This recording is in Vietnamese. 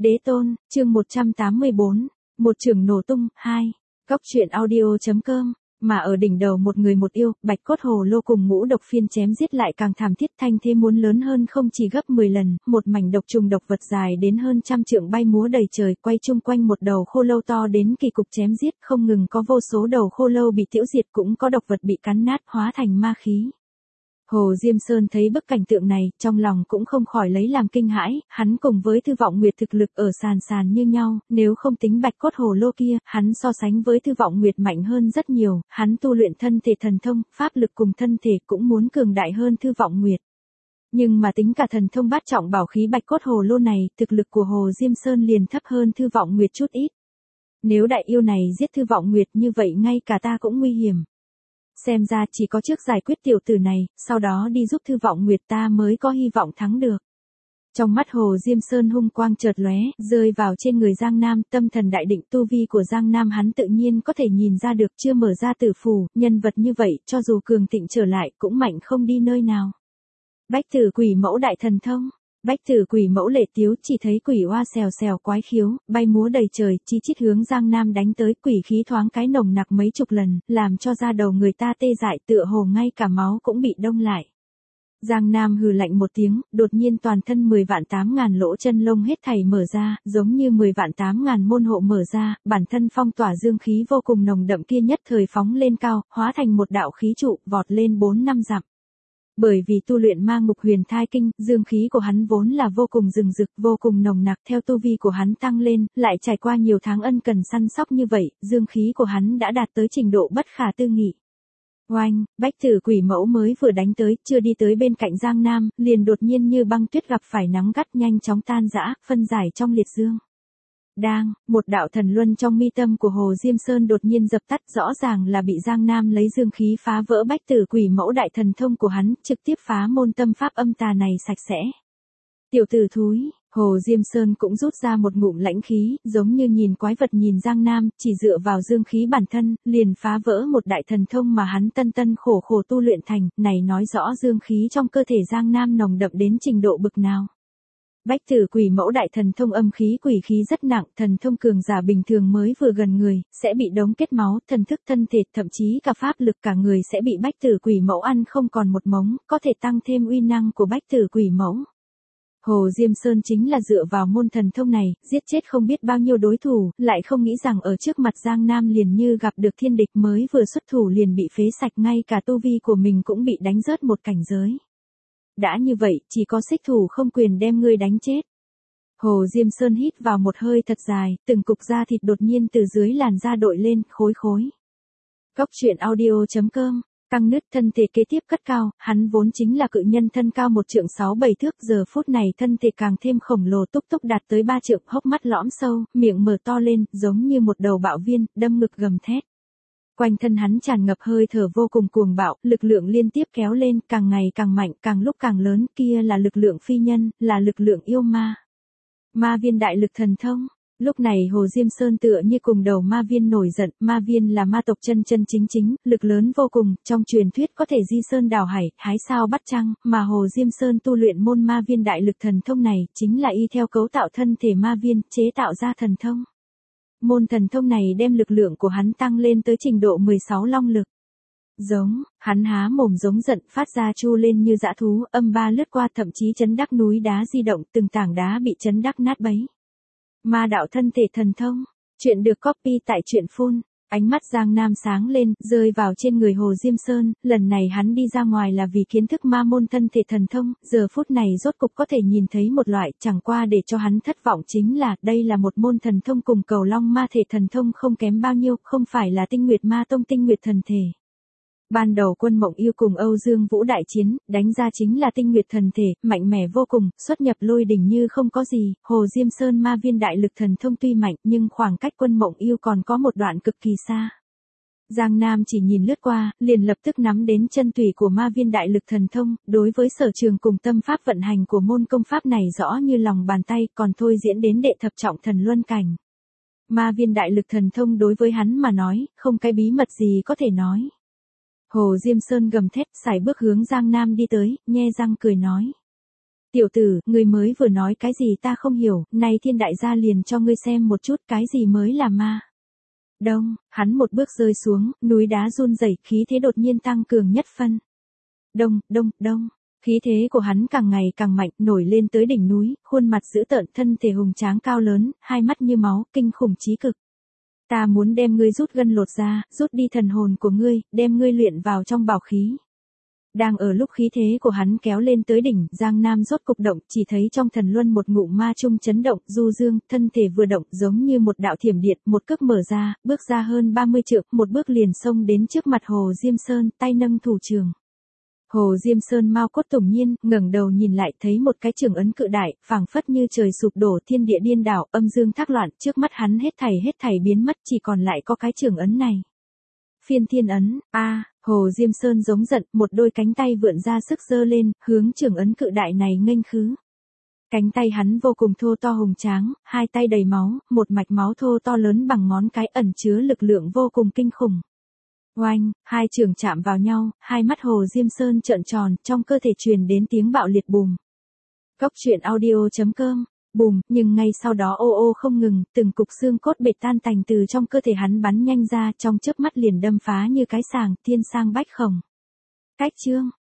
Đế tôn, chương 184, một trường nổ tung, 2. Góc truyện audio.com. Mà ở đỉnh đầu một người một yêu, bạch cốt hồ lô cùng ngũ độc phiên chém giết lại càng thảm thiết, thanh thế muốn lớn hơn không chỉ gấp 10 lần, một mảnh độc trùng độc vật dài đến hơn 100 trượng bay múa đầy trời, quay chung quanh một đầu khô lâu to đến kỳ cục chém giết, không ngừng có vô số đầu khô lâu bị tiêu diệt, cũng có độc vật bị cắn nát hóa thành ma khí. Hồ Diêm Sơn thấy bức cảnh tượng này, trong lòng cũng không khỏi lấy làm kinh hãi, hắn cùng với Thư Vọng Nguyệt thực lực ở sàn như nhau, nếu không tính bạch cốt hồ lô kia, hắn so sánh với Thư Vọng Nguyệt mạnh hơn rất nhiều, hắn tu luyện thân thể thần thông, pháp lực cùng thân thể cũng muốn cường đại hơn Thư Vọng Nguyệt. Nhưng mà tính cả thần thông bát trọng bảo khí bạch cốt hồ lô này, thực lực của Hồ Diêm Sơn liền thấp hơn Thư Vọng Nguyệt chút ít. Nếu đại yêu này giết Thư Vọng Nguyệt như vậy ngay cả ta cũng nguy hiểm. Xem ra chỉ có trước giải quyết tiểu tử này, sau đó đi giúp Thư Vọng Nguyệt ta mới có hy vọng thắng được. Trong mắt Hồ Diêm Sơn hung quang chợt lóe, rơi vào trên người Giang Nam, tâm thần đại định, tu vi của Giang Nam hắn tự nhiên có thể nhìn ra được, chưa mở ra tử phù, nhân vật như vậy, cho dù cường thịnh trở lại, cũng mạnh không đi nơi nào. Bách Tử Quỷ Mẫu đại thần thông. Bách Tử Quỷ Mẫu lệ tiếu, chỉ thấy quỷ oa xèo xèo quái khiếu, bay múa đầy trời, chi chít hướng Giang Nam đánh tới, quỷ khí thoáng cái nồng nặc mấy chục lần, làm cho da đầu người ta tê dại, tựa hồ ngay cả máu cũng bị đông lại. Giang Nam hừ lạnh một tiếng, đột nhiên toàn thân 10 vạn 8 ngàn lỗ chân lông hết thảy mở ra, giống như 10 vạn 8 ngàn môn hộ mở ra, bản thân phong tỏa dương khí vô cùng nồng đậm kia nhất thời phóng lên cao, hóa thành một đạo khí trụ, vọt lên 4-5 dặm. Bởi vì tu luyện ma ngục huyền thai kinh, dương khí của hắn vốn là vô cùng rừng rực, vô cùng nồng nặc, theo tu vi của hắn tăng lên, lại trải qua nhiều tháng ân cần săn sóc như vậy, dương khí của hắn đã đạt tới trình độ bất khả tư nghị. Oanh, Bách Tử Quỷ Mẫu mới vừa đánh tới, chưa đi tới bên cạnh Giang Nam, liền đột nhiên như băng tuyết gặp phải nắng gắt nhanh chóng tan rã, phân giải trong liệt dương. Đang, một đạo thần luân trong mi tâm của Hồ Diêm Sơn đột nhiên dập tắt, rõ ràng là bị Giang Nam lấy dương khí phá vỡ Bách Tử Quỷ Mẫu đại thần thông của hắn, trực tiếp phá môn tâm pháp âm tà này sạch sẽ. Tiểu tử thúi, Hồ Diêm Sơn cũng rút ra một ngụm lãnh khí, giống như nhìn quái vật nhìn Giang Nam, chỉ dựa vào dương khí bản thân, liền phá vỡ một đại thần thông mà hắn tân khổ tu luyện thành, này nói rõ dương khí trong cơ thể Giang Nam nồng đậm đến trình độ bực nào. Bách Tử Quỷ Mẫu đại thần thông âm khí quỷ khí rất nặng, thần thông cường giả bình thường mới vừa gần người, sẽ bị đống kết máu, thần thức thân thể, thậm chí cả pháp lực cả người sẽ bị Bách Tử Quỷ Mẫu ăn không còn một mống, có thể tăng thêm uy năng của Bách Tử Quỷ Mẫu. Hồ Diêm Sơn chính là dựa vào môn thần thông này, giết chết không biết bao nhiêu đối thủ, lại không nghĩ rằng ở trước mặt Giang Nam liền như gặp được thiên địch, mới vừa xuất thủ liền bị phế sạch, ngay cả tu vi của mình cũng bị đánh rớt một cảnh giới. Đã như vậy, chỉ có xích thủ không quyền đem ngươi đánh chết. Hồ Diêm Sơn hít vào một hơi thật dài, từng cục da thịt đột nhiên từ dưới làn da đội lên, khối. Góc truyện audio.com. Căng nứt thân thể kế tiếp cất cao, hắn vốn chính là cự nhân thân cao 1 trượng 6-7 thước, giờ phút này thân thể càng thêm khổng lồ, túc đạt tới 3 trượng, hốc mắt lõm sâu, miệng mở to lên, giống như một đầu bạo viên, đâm ngực gầm thét. Quanh thân hắn tràn ngập hơi thở vô cùng cuồng bạo, lực lượng liên tiếp kéo lên, càng ngày càng mạnh, càng lúc càng lớn, kia là lực lượng phi nhân, là lực lượng yêu ma. Ma viên đại lực thần thông. Lúc này Hồ Diêm Sơn tựa như cùng đầu ma viên nổi giận, ma viên là ma tộc chân chính, lực lớn vô cùng, trong truyền thuyết có thể di sơn đào hải, hái sao bắt trăng, mà Hồ Diêm Sơn tu luyện môn ma viên đại lực thần thông này, chính là y theo cấu tạo thân thể ma viên, chế tạo ra thần thông. Môn thần thông này đem lực lượng của hắn tăng lên tới trình độ 16 long lực. Giống, hắn há mồm giống giận, phát ra chu lên như dã thú, âm ba lướt qua, thậm chí chấn đắc núi đá di động, từng tảng đá bị chấn đắc nát bấy. Ma đạo thân thể thần thông. Chuyện được copy tại truyện phun. Ánh mắt Giang Nam sáng lên, rơi vào trên người Hồ Diêm Sơn, lần này hắn đi ra ngoài là vì kiến thức ma môn thân thể thần thông, giờ phút này rốt cục có thể nhìn thấy một loại, chẳng qua để cho hắn thất vọng chính là, đây là một môn thần thông cùng Cầu Long ma thể thần thông không kém bao nhiêu, không phải là Tinh Nguyệt Ma Tông Tinh Nguyệt thần thể. Ban đầu Quân Mộng Yêu cùng Âu Dương Vũ đại chiến, đánh ra chính là Tinh Nguyệt thần thể, mạnh mẽ vô cùng, xuất nhập lôi đỉnh như không có gì, Hồ Diêm Sơn ma viên đại lực thần thông tuy mạnh, nhưng khoảng cách Quân Mộng Yêu còn có một đoạn cực kỳ xa. Giang Nam chỉ nhìn lướt qua, liền lập tức nắm đến chân tủy của ma viên đại lực thần thông, đối với sở trường cùng tâm pháp vận hành của môn công pháp này rõ như lòng bàn tay, còn thôi diễn đến đệ thập trọng thần luân cảnh. Ma viên đại lực thần thông đối với hắn mà nói, không cái bí mật gì có thể nói. Hồ Diêm Sơn gầm thét, sải bước hướng Giang Nam đi tới, nhe răng cười nói. Tiểu tử, người mới vừa nói cái gì ta không hiểu, nay thiên đại gia liền cho ngươi xem một chút cái gì mới là ma. Đông, hắn một bước rơi xuống, núi đá run rẩy, khí thế đột nhiên tăng cường nhất phân. Đông, đông, đông, khí thế của hắn càng ngày càng mạnh, nổi lên tới đỉnh núi, khuôn mặt dữ tợn, thân thể hùng tráng cao lớn, hai mắt như máu, kinh khủng chí cực. Ta muốn đem ngươi rút gân lột ra, rút đi thần hồn của ngươi, đem ngươi luyện vào trong bảo khí. Đang ở lúc khí thế của hắn kéo lên tới đỉnh, Giang Nam rốt cục động, chỉ thấy trong thần luân một ngụm ma chung chấn động, du dương, thân thể vừa động giống như một đạo thiểm điện, một cước mở ra, bước ra hơn 30 trượng, một bước liền xông đến trước mặt Hồ Diêm Sơn, tay nâng thủ trường. Hồ Diêm Sơn mau cốt tủng nhiên, ngẩng đầu nhìn lại thấy một cái trường ấn cự đại, phảng phất như trời sụp đổ, thiên địa điên đảo, âm dương thác loạn, trước mắt hắn hết thảy biến mất, chỉ còn lại có cái trường ấn này. Phiên thiên ấn, Hồ Diêm Sơn giống giận, một đôi cánh tay vượn ra sức giơ lên, hướng trường ấn cự đại này nghênh khứ. Cánh tay hắn vô cùng thô to hùng tráng, hai tay đầy máu, một mạch máu thô to lớn bằng ngón cái ẩn chứa lực lượng vô cùng kinh khủng. Oanh, hai trường chạm vào nhau, hai mắt Hồ Diêm Sơn trợn tròn, trong cơ thể truyền đến tiếng bạo liệt bùm. Cốc truyện audio.com, bùm, nhưng ngay sau đó ô ô không ngừng, từng cục xương cốt bệt tan tành từ trong cơ thể hắn bắn nhanh ra, trong chớp mắt liền đâm phá như cái sàng, thiên sang bách khổng. Cách chương